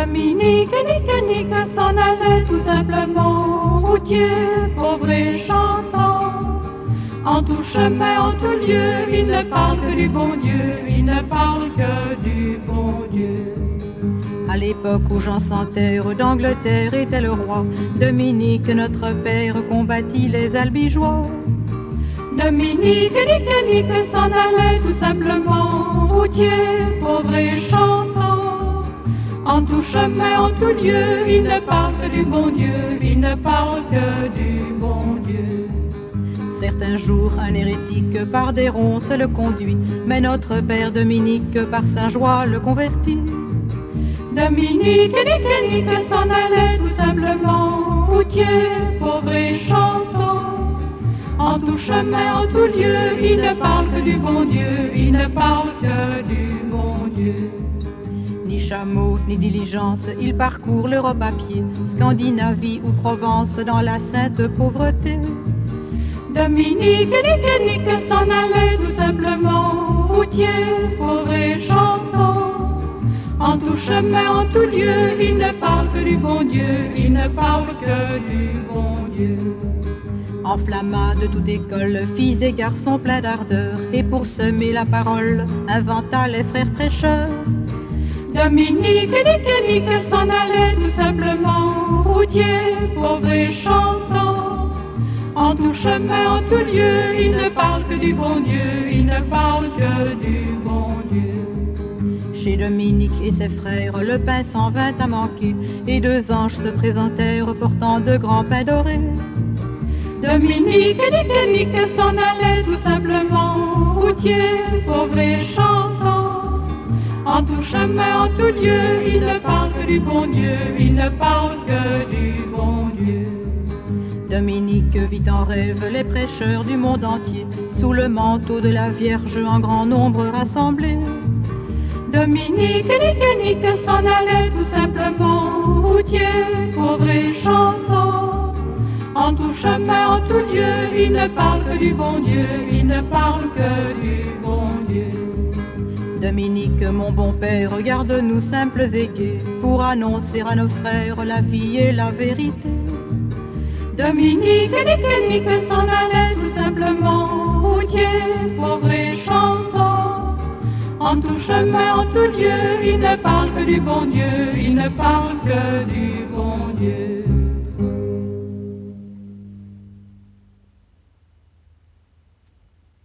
Dominique et Nique s'en allait tout simplement, routier, pauvre et chantant. En tout chemin, en tout lieu, il ne parle que du bon Dieu, il ne parle que du bon Dieu. À l'époque où Jean sans terre d'Angleterre était le roi, Dominique, notre père, combattit les albigeois. Dominique et Nique s'en allait tout simplement, routier, pauvre et chantant. En tout chemin, en tout lieu, il ne parle que du bon Dieu, il ne parle que du bon Dieu. Certains jours, un hérétique par des ronces le conduit, mais notre père Dominique par sa joie le convertit. Dominique et Nique s'en allait tout simplement, routier, pauvre et chantant. En tout chemin, en tout lieu, il ne parle que du bon Dieu, il ne parle que du bon Dieu. Ni chameau, ni diligence, il parcourt l'Europe à pied, Scandinavie ou Provence dans la sainte pauvreté. Dominique et Nique s'en allait tout simplement, routier, pauvre et chantant. En tout chemin, en tout lieu, il ne parle que du bon Dieu, il ne parle que du bon Dieu. Enflamma de toute école, filles et garçons pleins d'ardeur, et pour semer la parole, inventa les frères prêcheurs. Dominique et Nique s'en allait tout simplement, routier, pauvre et chantant. En tout chemin, en tout lieu, il ne parle que du bon Dieu, il ne parle que du bon Dieu. Chez Dominique et ses frères, le pain s'en vint à manquer, et deux anges se présentèrent portant de grands pains dorés. Dominique et Nique s'en allait tout simplement, routier, pauvre et chantant. En tout chemin, en tout lieu, il ne parle que du bon Dieu, il ne parle que du bon Dieu. Dominique vit en rêve les prêcheurs du monde entier, sous le manteau de la Vierge en grand nombre rassemblés. Dominique et Nique s'en allait tout simplement, routier, pauvre et chantant. En tout chemin, en tout lieu, il ne parle que du bon Dieu, il ne parle que du bon Dieu. Dominique, mon bon père, regarde-nous simples et gais, pour annoncer à nos frères la vie et la vérité. Dominique et Nique s'en allait tout simplement, routier, pauvre et chantant. En tout chemin, en tout lieu, il ne parle que du bon Dieu, il ne parle que du bon Dieu.